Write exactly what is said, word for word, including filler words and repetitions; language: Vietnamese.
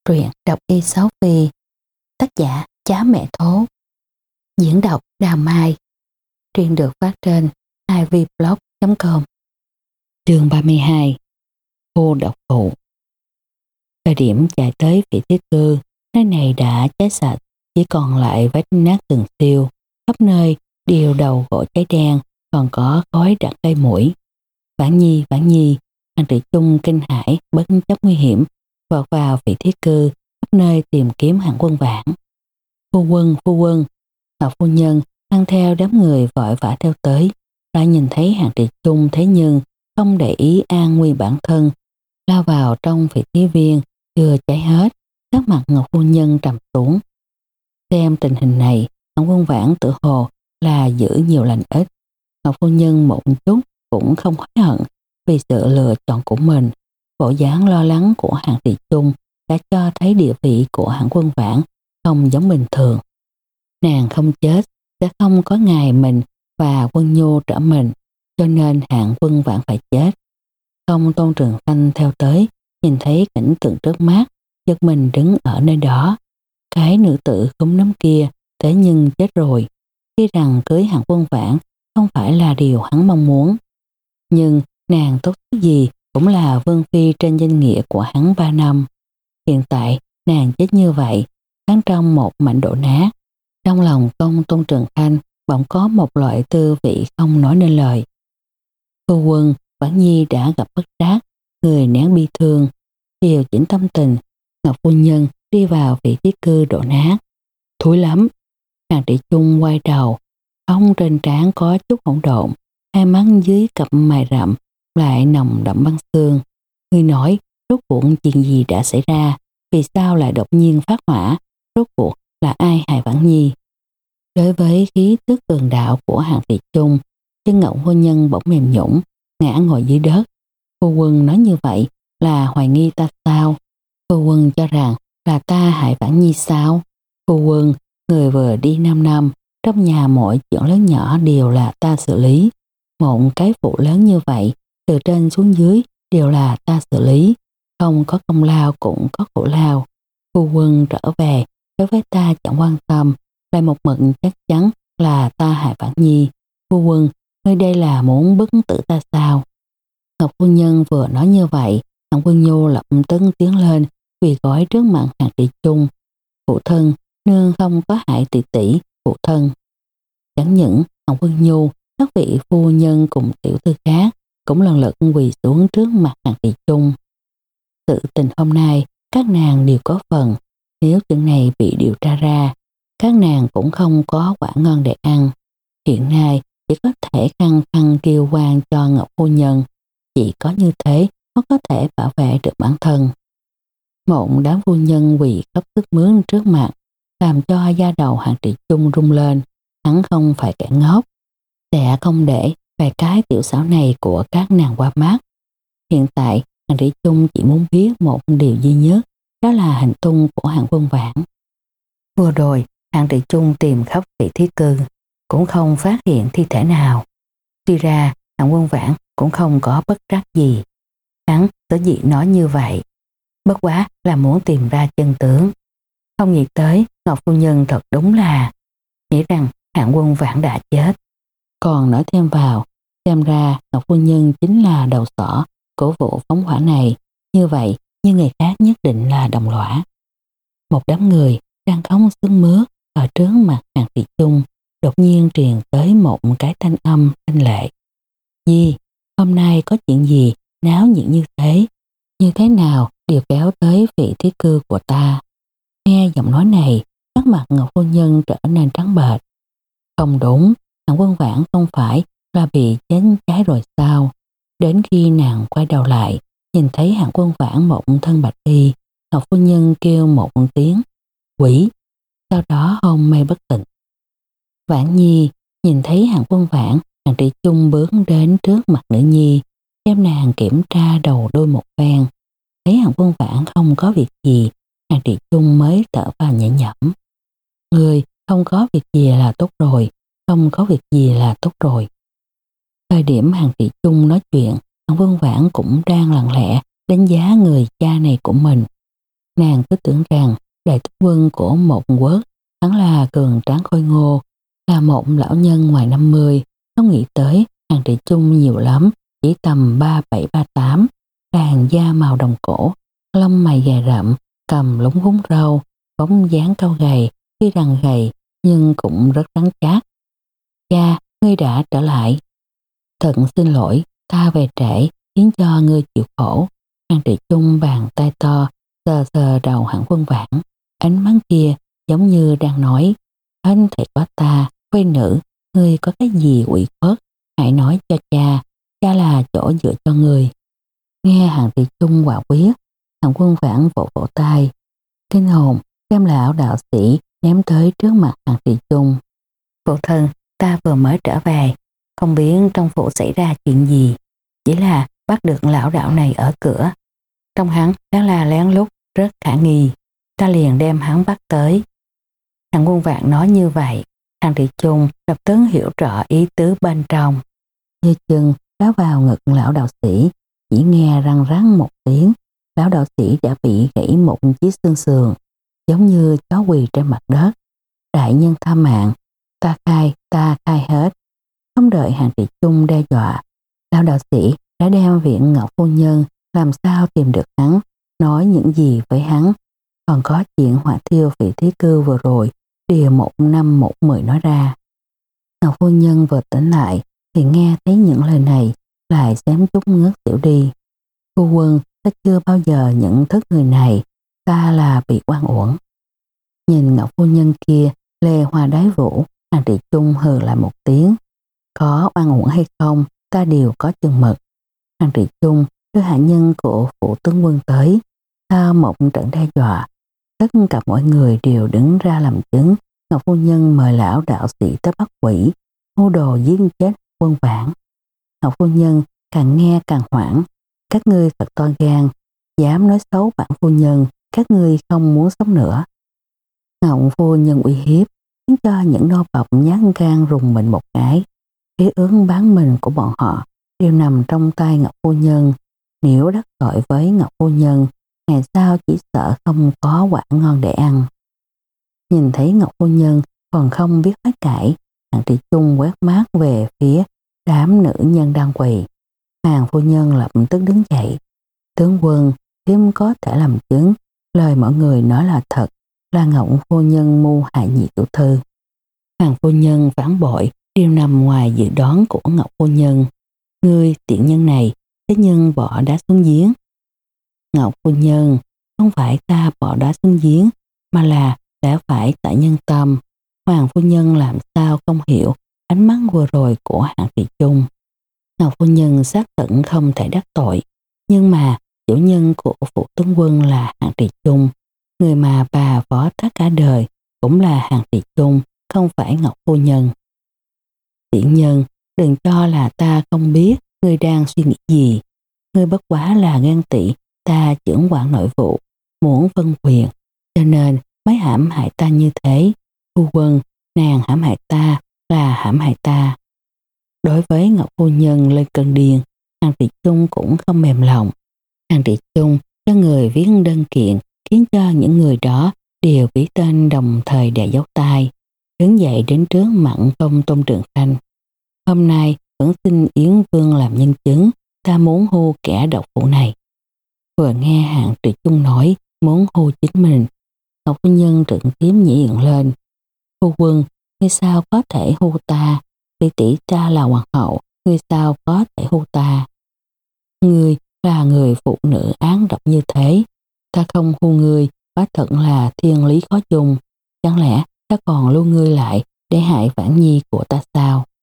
Truyện đọc y sáu Phi, tác giả Chá Mẹ Thố, diễn đọc Đào Mai. Truyện được phát trên i vê blog chấm com. Chương ba mươi hai. Khu độc phụ. Thời điểm chạy tới vị thiết cư, nơi này đã cháy sạch, chỉ còn lại vách nát từng siêu, khắp nơi đều đầu gỗ cháy đen, còn có khói đặc gây mũi. Vãn Nhi, Vãn Nhi, Hàng Trị Chung kinh hãi bất chấp nguy hiểm, vọt vào vị thiết cư, khắp nơi tìm kiếm Hạng Quân Vãn. Phu quân, phu quân, Ngọc phu nhân mang theo đám người vội vã theo tới, lại nhìn thấy Hàng Trị Chung, thế nhưng không để ý an nguy bản thân, lao vào trong vị thí viên chưa cháy hết. Sắc mặt Ngọc phu nhân trầm xuống. Xem tình hình này, Hạng Quân Vãn tự hồ là giữ nhiều lành ít. Ngọc phu nhân một chút cũng không hối hận vì sự lựa chọn của mình. Bộ dáng lo lắng của Hàng Trị Chung đã cho thấy địa vị của Hạng Quân Vãn không giống bình thường. Nàng không chết sẽ không có ngày mình và Quân Nhu trở mình, cho nên Hạng Quân Vãn phải chết. Không Tôn Trường Thanh theo tới, nhìn thấy cảnh tượng trước mắt, giật mình đứng ở nơi đó. Cái nữ tử khúm núm kia thế nhưng chết rồi. Tuy rằng cưới Hạng Quân Vãn không phải là điều hắn mong muốn, nhưng nàng tốt gì cũng là vương phi trên danh nghĩa của hắn ba năm. Hiện tại nàng chết như vậy, hắn trong một mảnh đổ nát. Trong lòng Công Tôn Trường Thanh bỗng có một loại tư vị không nói nên lời. Phu quân, Vãn Nhi đã gặp bất trắc, người nén bi thương, điều chỉnh tâm tình. Ngọc phu nhân đi vào vị trí cư đổ nát. Thúi lắm. Hàng Trị Chung quay đầu, ống trên trán có chút hỗn độn, hai mắt dưới cặp mày rậm lại nồng đậm băng xương. Người nói, rốt cuộc chuyện gì đã xảy ra, vì sao lại đột nhiên phát hỏa, rốt cuộc là ai hại Vãn Nhi? Đối với khí tức cường đạo của Hàng Trị Chung, chân Ngọc phu nhân bỗng mềm nhũn, ngã ngồi dưới đất. Phu quân nói như vậy là hoài nghi ta sao? Phu quân cho rằng là ta hại Vãn Nhi sao? Phu quân, người vừa đi năm năm, trong nhà mọi chuyện lớn nhỏ đều là ta xử lý. Một cái vụ lớn như vậy, từ trên xuống dưới đều là ta xử lý. Không có công lao cũng có khổ lao. Phu quân trở về, đối với ta chẳng quan tâm, lại một mực chắc chắn là ta hại Vãn Nhi. Phu quân, nơi đây là muốn bức tử ta sao? Ngọc phu nhân vừa nói như vậy, Hạng Quân Nhu lập tức tiến lên, quỳ gối trước mặt Hàng Trị Chung. Phụ thân, nương không có hại tỷ tỷ, phụ thân. Chẳng những Hạng Quân Nhu, các vị phu nhân cùng tiểu thư khác cũng lần lượt quỳ xuống trước mặt Hàng Trị Chung. Sự tình hôm nay các nàng đều có phần, nếu chuyện này bị điều tra ra, các nàng cũng không có quả ngon để ăn. Hiện nay chỉ có thể khăng khăng kêu oan cho Ngọc phu nhân, chỉ có như thế mới có thể bảo vệ được bản thân. Một đám phu nhân quỳ khóc sức mướn trước mặt, làm cho da đầu Hàng Trị Chung rung lên. Hắn không phải kẻ ngốc, sẽ không để vài cái tiểu xảo này của các nàng qua mắt. Hiện tại Hàng Trị Chung chỉ muốn biết một điều duy nhất, đó là hành tung của Hạng Quân Vãn. Vừa rồi Hàng Trị Chung tìm khắp vị thí cư, cũng không phát hiện thi thể nào. Tuy ra Hạng Quân Vãn cũng không có bất trắc gì. Hắn sở dĩ nói như vậy, bất quá là muốn tìm ra chân tướng. Không nghĩ tới Ngọc phu nhân thật đúng là nghĩ rằng Hạng Quân Vãn đã chết. Còn nói thêm vào, xem ra Ngọc phu nhân chính là đầu sỏ của vụ phóng hỏa này. Như vậy, như người khác nhất định là đồng lõa. Một đám người đang khóc sướt mướt ở trước mặt Hàng Trị Chung, đột nhiên truyền tới một cái thanh âm thanh lệ. Gì? Hôm nay có chuyện gì náo nhiệt như thế? Như thế nào đều kéo tới vị thí cư của ta? Nghe giọng nói này, sắc mặt Ngọc phu nhân trở nên trắng bệch. Không đúng, Hạng Quân Vãn không phải là bị chết cháy rồi sao? Đến khi nàng quay đầu lại, nhìn thấy Hạng Quân Vãn một thân bạch y, Ngọc phu nhân kêu một tiếng quỷ, sau đó hôn mê bất tỉnh. Vãn Nhi nhìn thấy Hạng Quân Vãn, Hàng Trị Chung bước đến trước mặt nữ nhi, đem nàng kiểm tra đầu đuôi một phen. Thấy Hạng Quân Vãn không có việc gì, Hàng Trị Chung mới thở vào nhẹ nhõm. Người không có việc gì là tốt rồi, không có việc gì là tốt rồi. Thời điểm Hàng Trị Chung nói chuyện, Hạng Quân Vãn cũng đang lặng lẽ đánh giá người cha này của mình. nàng cứ tưởng rằng đại tướng quân của một quốc, hắn là cường tráng khôi ngô, là một lão nhân ngoài năm mươi, không nghĩ tới Hàng Trị Chung nhiều lắm, chỉ tầm ba bảy ba tám, làn da màu đồng cổ, lông mày dài rậm, cầm lúng húng râu, bóng dáng cao gầy, tuy rằng gầy nhưng cũng rất rắn chắc. Cha, ngươi đã trở lại. Thật xin lỗi, ta về trễ, khiến cho ngươi chịu khổ. Hàng Trị Chung bàn tay to, sờ sờ đầu Hạng Quân Vãn, ánh mắt kia giống như đang nói, anh thầy có ta, quê nữ, ngươi có cái gì ủy khuất, hãy nói cho cha, cha là chỗ dựa cho ngươi. Nghe Hàng Trị Chung quả quyết, Hạng Quân Vãn vỗ vỗ tay, kinh hồn đem lão đạo sĩ ném tới trước mặt Hàng Trị Chung. Phụ thân, ta vừa mới trở về, không biết trong phủ xảy ra chuyện gì, chỉ là bắt được lão đạo này ở cửa. Trong hắn đáng là lén lút rất khả nghi, ta liền đem hắn bắt tới. Hàng Quân Vạn nói như vậy, Hàng Trị Chung lập tức hiểu rõ ý tứ bên trong. Như chừng đá vào ngực lão đạo sĩ, chỉ nghe răng rắn một tiếng, lão đạo sĩ đã bị gãy một chiếc xương sườn, giống như chó quỳ trên mặt đất. Đại nhân tha mạng, ta khai, ta khai hết. Không đợi Hàng Trị Chung đe dọa, lão đạo sĩ đã đem viện Ngọc phu nhân làm sao tìm được hắn, nói những gì với hắn. Còn có chuyện hỏa thiêu vị thí cư vừa rồi, đều một năm một mười nói ra. Ngọc phu nhân vừa tỉnh lại thì nghe thấy những lời này, lại xém chút ngất xỉu đi. Phu quân, ta chưa bao giờ nhận thức người này, ta là bị oan uổng. Nhìn Ngọc phu nhân kia lê hoa đái vũ, Hàng Trị Chung hừ lại một tiếng. Có oan uổng hay không, ta đều có chừng mực. Hàng Trị Chung đưa hạ nhân của phủ tướng quân tới, sau một trận đe dọa, tất cả mọi người đều đứng ra làm chứng. Ngọc phu nhân mời lão đạo sĩ tới bắt quỷ, mưu đồ giết chết Quân Vãn. Ngọc phu nhân càng nghe càng hoảng, các ngươi thật to gan, dám nói xấu bản phu nhân, các ngươi không muốn sống nữa. Ngọc phu nhân uy hiếp, khiến cho những nô bộc nhát gan rùng mình một cái. Ý ứng bán mình của bọn họ đều nằm trong tay Ngọc phu nhân. Nếu đắc tội với Ngọc phu nhân, ngày sau chỉ sợ không có quả ngon để ăn. Nhìn thấy Ngọc phu nhân còn không biết hối cải, Hàng Trị Chung quét mắt về phía đám nữ nhân đang quỳ. Hàng phu nhân lập tức đứng dậy. Tướng quân, thiếp có thể làm chứng, lời mọi người nói là thật, là Ngọc phu nhân mưu hại nhị tiểu thư. Hàng phu nhân phản bội, điều nằm ngoài dự đoán của Ngọc phu nhân. Ngươi tiện nhân này, thế nhưng bỏ đá xuống giếng. Ngọc phu nhân, không phải ta bỏ đá xuống giếng, mà là đã phải tại nhân tâm. Hoàng phu nhân làm sao không hiểu ánh mắt vừa rồi của Hàng Trị Chung. Ngọc phu nhân xác tận không thể đắc tội, nhưng mà chủ nhân của phủ tướng quân là Hàng Trị Chung, người mà bà phó thác cả đời cũng là Hàng Trị Chung, không phải Ngọc phu nhân. Tiện nhân, đừng cho là ta không biết ngươi đang suy nghĩ gì. Ngươi bất quá là ghen tị ta trưởng quản nội vụ, muốn phân quyền, cho nên mới hãm hại ta như thế. Phu quân, nàng hãm hại ta là hãm hại ta. Đối với Ngọc phu nhân lên cơn điên, Hàng Trị Chung cũng không mềm lòng. Hàng Trị Chung cho người viết đơn kiện, khiến cho những người đó đều viết tên đồng thời đè dấu tay, đứng dậy đến trước mặt công Tôn Trường Khanh. Hôm nay vẫn xin Yến Vương làm nhân chứng, ta muốn hưu kẻ độc phụ này. Vừa nghe Hàng Trị Chung nói muốn hưu chính mình, Ngọc phu nhân trợn tím nhĩ dựng lên. Phu quân, ngươi sao có thể hưu ta? Tỷ tỷ ta là hoàng hậu, ngươi sao có thể hưu ta? Ngươi là người phụ nữ án độc như thế, ta không hưu ngươi, quả thật là thiên lý khó chung. Chẳng lẽ ta còn lưu ngươi lại để hại Vãn Nhi của ta sao?